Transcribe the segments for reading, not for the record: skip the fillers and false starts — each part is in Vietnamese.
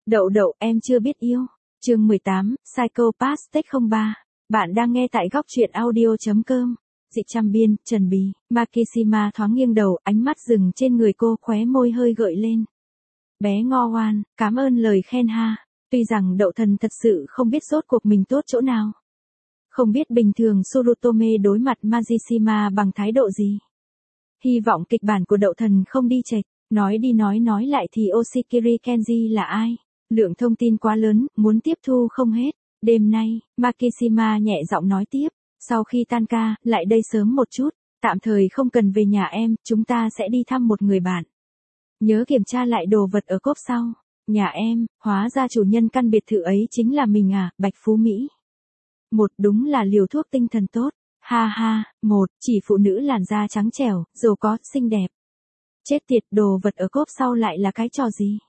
Đậu đậu, em chưa biết yêu. Chương 18, Psychopath Take 03. Bạn đang nghe tại góc truyện audio.com. Dịch trăm biên, Trần Bì. Makishima thoáng nghiêng đầu, ánh mắt dừng trên người cô, khóe môi hơi gợi lên. Bé Ngo Hoan, cảm ơn lời khen ha. Tuy rằng đậu thần thật sự không biết rốt cuộc mình tốt chỗ nào. Không biết bình thường Surutome đối mặt Majishima bằng thái độ gì. Hy vọng kịch bản của đậu thần không đi chệch. Nói đi nói lại thì Oshikiri Kenji là ai? Lượng thông tin quá lớn, muốn tiếp thu không hết. Đêm nay, Makishima nhẹ giọng nói tiếp. Sau khi tan ca, lại đây sớm một chút. Tạm thời không cần về nhà em, chúng ta sẽ đi thăm một người bạn. Nhớ kiểm tra lại đồ vật ở cốp sau. Nhà em, hóa ra chủ nhân căn biệt thự ấy chính là mình à, Bạch Phú Mỹ. Đúng là liều thuốc tinh thần tốt. Ha ha, chỉ phụ nữ làn da trắng trẻo, giàu có, xinh đẹp. Chết tiệt, đồ vật ở cốp sau lại là cái trò gì?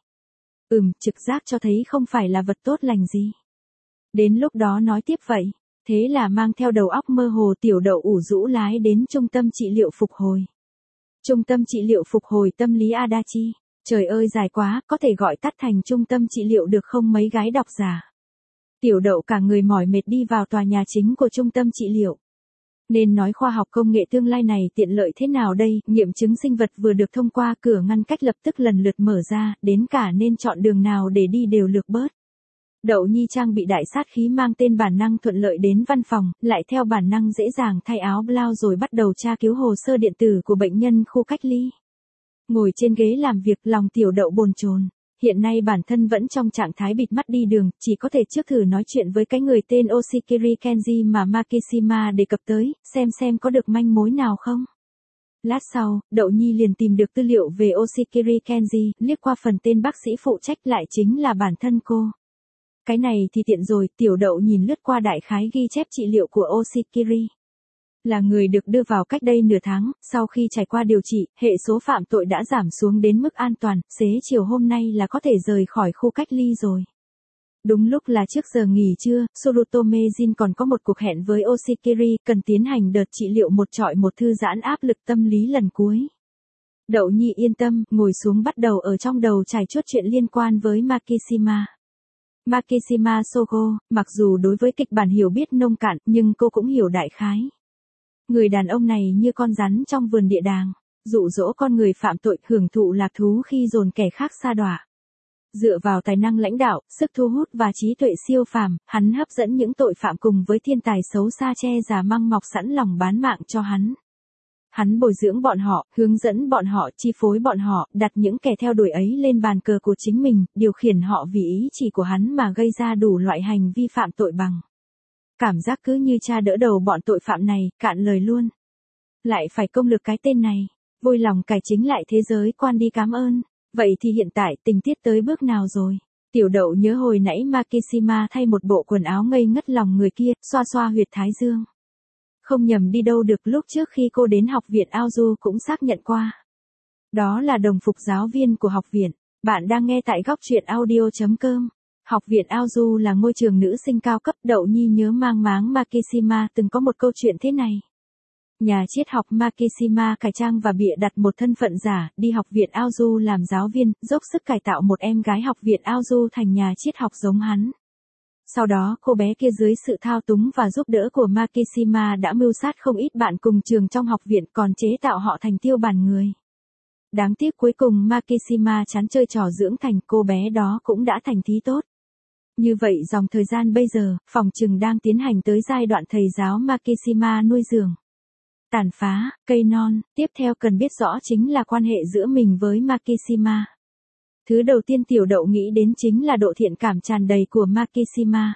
Trực giác cho thấy không phải là vật tốt lành gì. Đến lúc đó nói tiếp vậy. Thế là mang theo đầu óc mơ hồ tiểu đậu ủ rũ lái đến trung tâm trị liệu phục hồi. Trung tâm trị liệu phục hồi tâm lý Adachi. Trời ơi dài quá, có thể gọi tắt thành trung tâm trị liệu được không mấy gái độc giả. Tiểu đậu cả người mỏi mệt đi vào tòa nhà chính của trung tâm trị liệu. Nên nói khoa học công nghệ tương lai này tiện lợi thế nào đây, nghiệm chứng sinh vật vừa được thông qua, cửa ngăn cách lập tức lần lượt mở ra, đến cả nên chọn đường nào để đi đều lược bớt. Đậu Nhi trang bị đại sát khí mang tên bản năng thuận lợi đến văn phòng, lại theo bản năng dễ dàng thay áo blau rồi bắt đầu tra cứu hồ sơ điện tử của bệnh nhân khu cách ly. Ngồi trên ghế làm việc, lòng tiểu đậu bồn chồn. Hiện nay bản thân vẫn trong trạng thái bịt mắt đi đường, chỉ có thể trước thử nói chuyện với cái người tên Oshikiri Kenji mà Makishima đề cập tới, xem có được manh mối nào không. Lát sau, Đậu Nhi liền tìm được tư liệu về Oshikiri Kenji, liếc qua phần tên bác sĩ phụ trách lại chính là bản thân cô. Cái này thì tiện rồi, tiểu đậu nhìn lướt qua đại khái ghi chép trị liệu của Oshikiri. Là người được đưa vào cách đây nửa tháng, sau khi trải qua điều trị, hệ số phạm tội đã giảm xuống đến mức an toàn, xế chiều hôm nay là có thể rời khỏi khu cách ly rồi. Đúng lúc là trước giờ nghỉ trưa, Surutome Jin còn có một cuộc hẹn với Oshikiri, cần tiến hành đợt trị liệu một trọi một thư giãn áp lực tâm lý lần cuối. Đậu Nhi yên tâm, ngồi xuống bắt đầu ở trong đầu trải chuốt chuyện liên quan với Makishima. Makishima Sogo, mặc dù đối với kịch bản hiểu biết nông cạn, nhưng cô cũng hiểu đại khái. Người đàn ông này như con rắn trong vườn địa đàng, dụ dỗ con người phạm tội, hưởng thụ lạc thú khi dồn kẻ khác sa đọa. Dựa vào tài năng lãnh đạo, sức thu hút và trí tuệ siêu phàm, hắn hấp dẫn những tội phạm cùng với thiên tài xấu xa che giả măng mọc sẵn lòng bán mạng cho hắn. Hắn bồi dưỡng bọn họ, hướng dẫn bọn họ, chi phối bọn họ, đặt những kẻ theo đuổi ấy lên bàn cờ của chính mình, điều khiển họ vì ý chỉ của hắn mà gây ra đủ loại hành vi phạm tội bằng. Cảm giác cứ như cha đỡ đầu bọn tội phạm này, cạn lời luôn. Lại phải công lược cái tên này, vui lòng cải chính lại thế giới quan đi cảm ơn. Vậy thì hiện tại tình tiết tới bước nào rồi? Tiểu đậu nhớ hồi nãy Makishima thay một bộ quần áo ngây ngất lòng người kia, xoa xoa huyệt thái dương. Không nhầm đi đâu được, lúc trước khi cô đến học viện Aozu cũng xác nhận qua. Đó là đồng phục giáo viên của học viện. Bạn đang nghe tại góc truyện audio.com. Học viện Aozu là ngôi trường nữ sinh cao cấp. Đậu Nhi nhớ mang máng Makishima từng có một câu chuyện thế này. Nhà triết học Makishima cải trang và bịa đặt một thân phận giả, đi học viện Aozu làm giáo viên, dốc sức cải tạo một em gái học viện Aozu thành nhà triết học giống hắn. Sau đó cô bé kia dưới sự thao túng và giúp đỡ của Makishima đã mưu sát không ít bạn cùng trường trong học viện, còn chế tạo họ thành tiêu bản người. Đáng tiếc cuối cùng Makishima chán chơi trò dưỡng thành, cô bé đó cũng đã thành thí tốt. Như vậy dòng thời gian bây giờ, phòng trừng đang tiến hành tới giai đoạn thầy giáo Makishima nuôi dưỡng. Tàn phá, cây non, tiếp theo cần biết rõ chính là quan hệ giữa mình với Makishima. Thứ đầu tiên tiểu đậu nghĩ đến chính là độ thiện cảm tràn đầy của Makishima.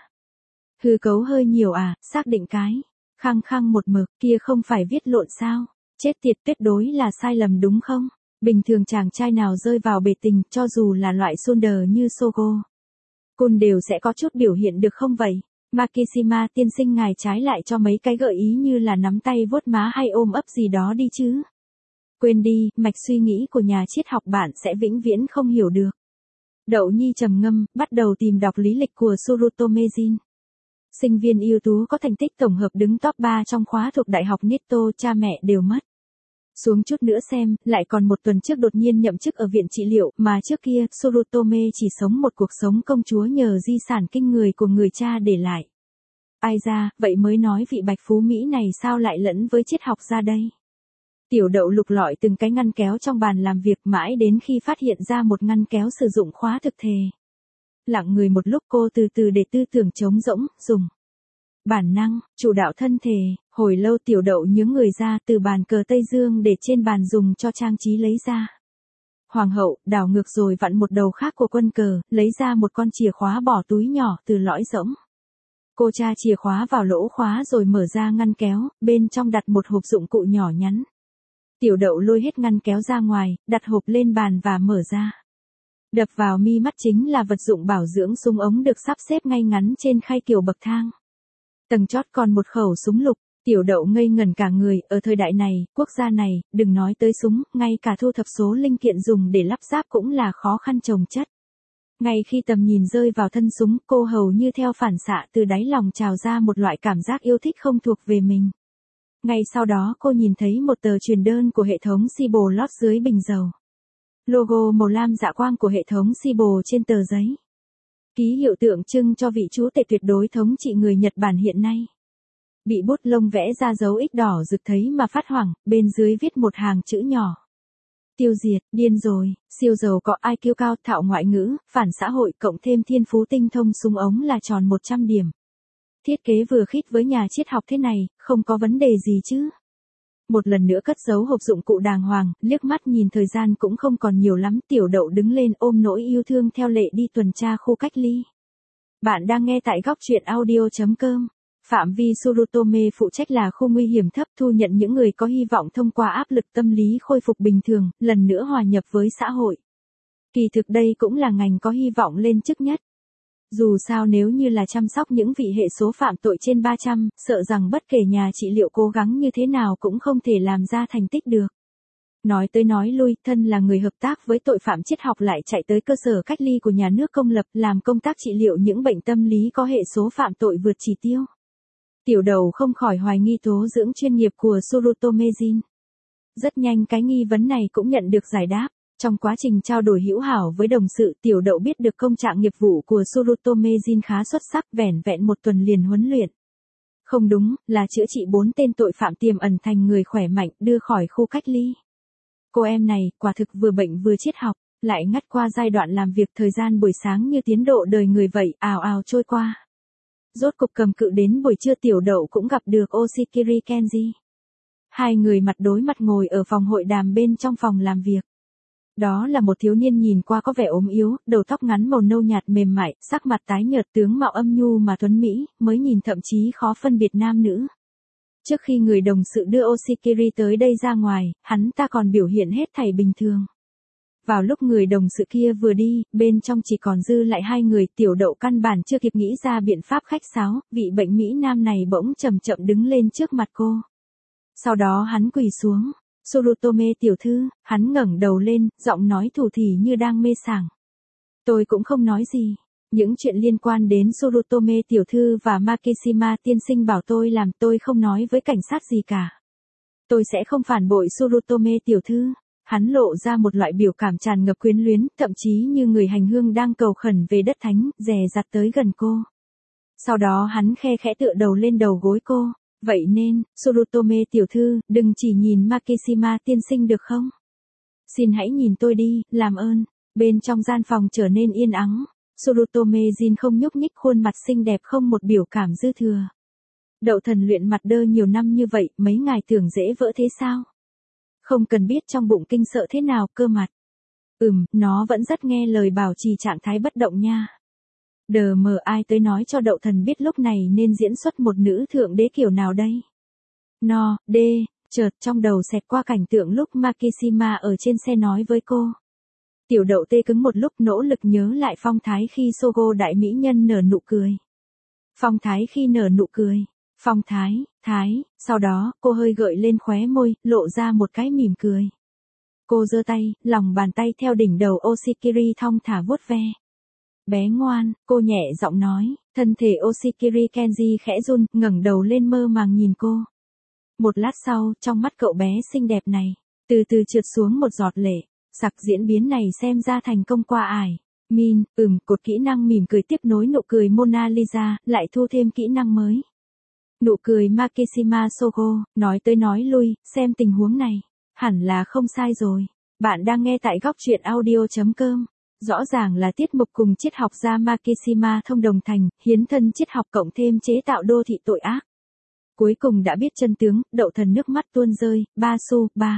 Hư cấu hơi nhiều à, xác định cái. Khăng một mực, kia không phải viết lộn sao. Chết tiệt, tuyệt đối là sai lầm đúng không? Bình thường chàng trai nào rơi vào bể tình, cho dù là loại Sunder như Sogo Kun đều sẽ có chút biểu hiện được không vậy? Makishima tiên sinh ngài trái lại cho mấy cái gợi ý như là nắm tay vuốt má hay ôm ấp gì đó đi chứ. Quên đi, mạch suy nghĩ của nhà triết học bạn sẽ vĩnh viễn không hiểu được. Đậu Nhi trầm ngâm, bắt đầu tìm đọc lý lịch của Surutome Jin. Sinh viên ưu tú có thành tích tổng hợp đứng top 3 trong khóa thuộc Đại học Nitto, cha mẹ đều mất. Xuống chút nữa xem, lại còn một tuần trước đột nhiên nhậm chức ở viện trị liệu, mà trước kia, Surutome chỉ sống một cuộc sống công chúa nhờ di sản kinh người của người cha để lại. Ai ra, vậy mới nói vị bạch phú Mỹ này sao lại lẫn với triết học ra đây. Tiểu Đậu lục lọi từng cái ngăn kéo trong bàn làm việc mãi đến khi phát hiện ra một ngăn kéo sử dụng khóa thực thề. Lặng người một lúc cô từ từ để tư tưởng trống rỗng, dùng bản năng, chủ đạo thân thể, hồi lâu Tiểu Đậu nhướng người ra từ bàn cờ Tây Dương để trên bàn dùng cho trang trí lấy ra. Hoàng hậu, đảo ngược rồi vặn một đầu khác của quân cờ, lấy ra một con chìa khóa bỏ túi nhỏ từ lõi rỗng. Cô tra chìa khóa vào lỗ khóa rồi mở ra ngăn kéo, bên trong đặt một hộp dụng cụ nhỏ nhắn. Tiểu Đậu lôi hết ngăn kéo ra ngoài, đặt hộp lên bàn và mở ra. Đập vào mi mắt chính là vật dụng bảo dưỡng súng ống được sắp xếp ngay ngắn trên khay kiểu bậc thang. Tầng chót còn một khẩu súng lục. Tiểu Đậu ngây ngẩn cả người, ở thời đại này, quốc gia này, đừng nói tới súng, ngay cả thu thập số linh kiện dùng để lắp ráp cũng là khó khăn chồng chất. Ngay khi tầm nhìn rơi vào thân súng, cô hầu như theo phản xạ từ đáy lòng trào ra một loại cảm giác yêu thích không thuộc về mình. Ngay sau đó cô nhìn thấy một tờ truyền đơn của hệ thống Sibo lót dưới bình dầu. Logo màu lam dạ quang của hệ thống Sibo trên tờ giấy. Ký hiệu tượng trưng cho vị chúa tể tuyệt đối thống trị người Nhật Bản hiện nay. Bị bút lông vẽ ra dấu X đỏ rực thấy mà phát hoảng, bên dưới viết một hàng chữ nhỏ. Tiêu diệt, điên rồi, siêu giàu có IQ cao, thạo ngoại ngữ, phản xã hội cộng thêm thiên phú tinh thông súng ống là tròn 100 điểm. Thiết kế vừa khít với nhà triết học thế này, không có vấn đề gì chứ. Một lần nữa cất giấu hộp dụng cụ đàng hoàng, liếc mắt nhìn thời gian cũng không còn nhiều lắm, Tiểu Đậu đứng lên ôm nỗi yêu thương theo lệ đi tuần tra khu cách ly. Bạn đang nghe tại góc truyện audio.com. Phạm vi Surutome phụ trách là khu nguy hiểm thấp, thu nhận những người có hy vọng thông qua áp lực tâm lý khôi phục bình thường, lần nữa hòa nhập với xã hội. Kỳ thực đây cũng là ngành có hy vọng lên chức nhất. Dù sao nếu như là chăm sóc những vị hệ số phạm tội trên 300, sợ rằng bất kể nhà trị liệu cố gắng như thế nào cũng không thể làm ra thành tích được. Nói tới nói lui, thân là người hợp tác với tội phạm triết học lại chạy tới cơ sở cách ly của nhà nước công lập làm công tác trị liệu những bệnh tâm lý có hệ số phạm tội vượt chỉ tiêu. Tiểu Đậu không khỏi hoài nghi tố dưỡng chuyên nghiệp của Surutomejin. Rất nhanh cái nghi vấn này cũng nhận được giải đáp. Trong quá trình trao đổi hữu hảo với đồng sự, Tiểu Đậu biết được công trạng nghiệp vụ của Surutomejin khá xuất sắc, vẻn vẹn một tuần liền huấn luyện. Không đúng, là chữa trị 4 tên tội phạm tiềm ẩn thành người khỏe mạnh, đưa khỏi khu cách ly. Cô em này, quả thực vừa bệnh vừa triết học, lại ngắt qua giai đoạn làm việc, thời gian buổi sáng như tiến độ đời người vậy, ào ào trôi qua. Rốt cục cầm cự đến buổi trưa, Tiểu Đậu cũng gặp được Oshikiri Kenji. Hai người mặt đối mặt ngồi ở phòng hội đàm bên trong phòng làm việc. Đó là một thiếu niên nhìn qua có vẻ ốm yếu, đầu tóc ngắn màu nâu nhạt mềm mại, sắc mặt tái nhợt, tướng mạo âm nhu mà tuấn mỹ, mới nhìn thậm chí khó phân biệt nam nữ. Trước khi người đồng sự đưa Oshikiri tới đây ra ngoài, hắn ta còn biểu hiện hết thảy bình thường. Vào lúc người đồng sự kia vừa đi, bên trong chỉ còn dư lại hai người, Tiểu Đậu căn bản chưa kịp nghĩ ra biện pháp khách sáo, vị bệnh Mỹ Nam này bỗng chậm chậm đứng lên trước mặt cô. Sau đó hắn quỳ xuống. Surutome tiểu thư, hắn ngẩng đầu lên, giọng nói thủ thỉ như đang mê sảng. Tôi cũng không nói gì. Những chuyện liên quan đến Surutome tiểu thư và Makishima tiên sinh bảo tôi làm, tôi không nói với cảnh sát gì cả. Tôi sẽ không phản bội Surutome tiểu thư. Hắn lộ ra một loại biểu cảm tràn ngập quyến luyến, thậm chí như người hành hương đang cầu khẩn về đất thánh, dè dặt tới gần cô. Sau đó hắn khe khẽ tựa đầu lên đầu gối cô. Vậy nên, Surutome tiểu thư, đừng chỉ nhìn Makishima tiên sinh được không? Xin hãy nhìn tôi đi, làm ơn. Bên trong gian phòng trở nên yên ắng. Surutomejin không nhúc nhích, khuôn mặt xinh đẹp không một biểu cảm dư thừa. Đậu thần luyện mặt đơ nhiều năm như vậy, mấy ngài tưởng dễ vỡ thế sao? Không cần biết trong bụng kinh sợ thế nào cơ mặt. Nó vẫn rất nghe lời, bảo trì trạng thái bất động nha. Đờ mờ, ai tới nói cho đậu thần biết lúc này nên diễn xuất một nữ thượng đế kiểu nào đây? Chợt trong đầu xẹt qua cảnh tượng lúc Makishima ở trên xe nói với cô. Tiểu Đậu tê cứng một lúc, nỗ lực nhớ lại phong thái khi Sogo đại mỹ nhân nở nụ cười. Phong thái khi nở nụ cười. Phong thái, sau đó, cô hơi gợi lên khóe môi, lộ ra một cái mỉm cười. Cô giơ tay, lòng bàn tay theo đỉnh đầu Oshikiri thong thả vuốt ve. Bé ngoan, cô nhẹ giọng nói, thân thể Oshikiri Kenji khẽ run, ngẩng đầu lên mơ màng nhìn cô. Một lát sau, trong mắt cậu bé xinh đẹp này, từ từ trượt xuống một giọt lệ. Sặc diễn biến này xem ra thành công qua ải. Min, cột kỹ năng mỉm cười tiếp nối nụ cười Mona Lisa, lại thu thêm kỹ năng mới. Nụ cười Makishima Sogo, nói tới nói lui, xem tình huống này. Hẳn là không sai rồi. Bạn đang nghe tại góc truyện audio.com. Rõ ràng là tiết mục cùng triết học gia Makishima thông đồng thành, hiến thân triết học cộng thêm chế tạo đô thị tội ác. Cuối cùng đã biết chân tướng, đậu thần nước mắt tuôn rơi, ba.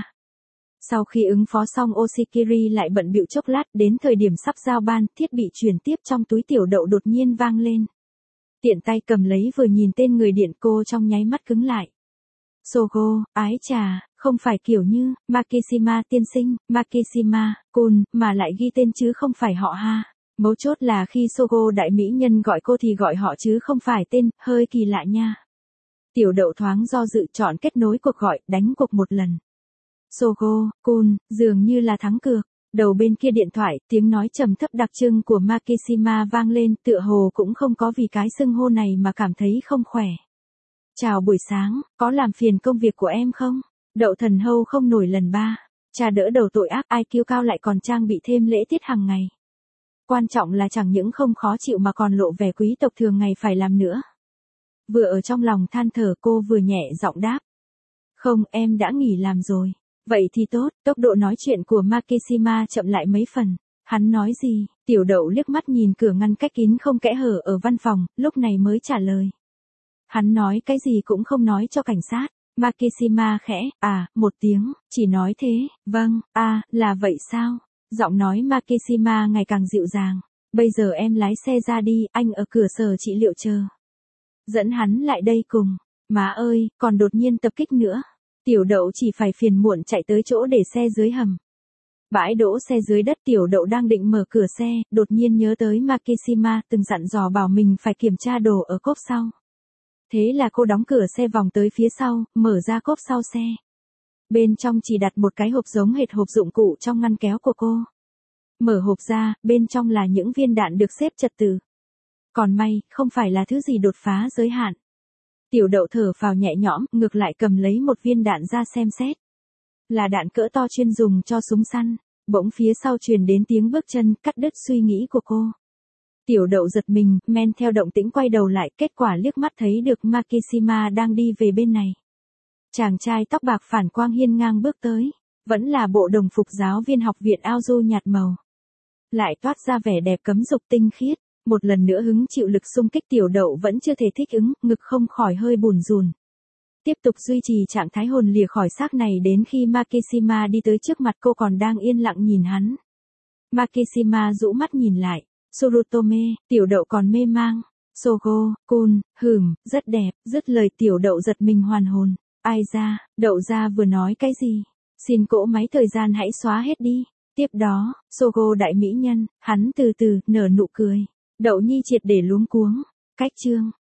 Sau khi ứng phó xong Oshikiri lại bận bịu chốc lát, đến thời điểm sắp giao ban, thiết bị truyền tiếp trong túi tiểu đậu đột nhiên vang lên. Tiện tay cầm lấy vừa nhìn tên người điện cô trong nháy mắt cứng lại. Sogo, ái chà, không phải kiểu như, Makishima tiên sinh, Makishima, Kun, mà lại ghi tên chứ không phải họ ha. Mấu chốt là khi Sogo đại mỹ nhân gọi cô thì gọi họ chứ không phải tên, hơi kỳ lạ nha. Tiểu đậu thoáng do dự chọn kết nối cuộc gọi, đánh cuộc một lần. Sogo, Kun, dường như là thắng cược. Đầu bên kia điện thoại, tiếng nói trầm thấp đặc trưng của Makishima vang lên, tựa hồ cũng không có vì cái xưng hô này mà cảm thấy không khỏe. Chào buổi sáng, có làm phiền công việc của em không? Đậu thần hâu không nổi lần ba. Cha đỡ đầu tội ác IQ cao lại còn trang bị thêm lễ tiết hàng ngày. Quan trọng là chẳng những không khó chịu mà còn lộ vẻ quý tộc thường ngày phải làm nữa. Vừa ở trong lòng than thở cô vừa nhẹ giọng đáp. Không, em đã nghỉ làm rồi. Vậy thì tốt, tốc độ nói chuyện của Makishima chậm lại mấy phần. Hắn nói gì? Tiểu đậu liếc mắt nhìn cửa ngăn cách kín không kẽ hở ở văn phòng, lúc này mới trả lời. Hắn nói cái gì cũng không nói cho cảnh sát. Makishima khẽ, một tiếng, chỉ nói thế, vâng, là vậy sao? Giọng nói Makishima ngày càng dịu dàng. Bây giờ em lái xe ra đi, anh ở cửa sở trị liệu chờ. Dẫn hắn lại đây cùng. Má ơi, còn đột nhiên tập kích nữa. Tiểu đậu chỉ phải phiền muộn chạy tới chỗ để xe dưới hầm. Bãi đỗ xe dưới đất tiểu đậu đang định mở cửa xe, đột nhiên nhớ tới Makishima từng dặn dò bảo mình phải kiểm tra đồ ở cốp sau. Thế là cô đóng cửa xe vòng tới phía sau, mở ra cốp sau xe. Bên trong chỉ đặt một cái hộp giống hệt hộp dụng cụ trong ngăn kéo của cô. Mở hộp ra, bên trong là những viên đạn được xếp trật tự. Còn may, không phải là thứ gì đột phá giới hạn. Tiểu đậu thở phào nhẹ nhõm, ngược lại cầm lấy một viên đạn ra xem xét. Là đạn cỡ to chuyên dùng cho súng săn. Bỗng phía sau truyền đến tiếng bước chân, cắt đứt suy nghĩ của cô. Tiểu đậu giật mình, men theo động tĩnh quay đầu lại, kết quả liếc mắt thấy được Makishima đang đi về bên này. Chàng trai tóc bạc phản quang hiên ngang bước tới, vẫn là bộ đồng phục giáo viên học viện Aozu nhạt màu. Lại toát ra vẻ đẹp cấm dục tinh khiết, một lần nữa hứng chịu lực xung kích tiểu đậu vẫn chưa thể thích ứng, ngực không khỏi hơi bùn rùn. Tiếp tục duy trì trạng thái hồn lìa khỏi xác này đến khi Makishima đi tới trước mặt cô còn đang yên lặng nhìn hắn. Makishima rũ mắt nhìn lại. Surutome, tiểu đậu còn mê mang. Sogo, Kun, rất đẹp, dứt lời tiểu đậu giật mình hoàn hồn. Ai ra, đậu ra vừa nói cái gì? Xin cỗ máy thời gian hãy xóa hết đi. Tiếp đó, Sogo đại mỹ nhân, hắn từ từ, nở nụ cười. Đậu nhi triệt để luống cuống. Cách chương.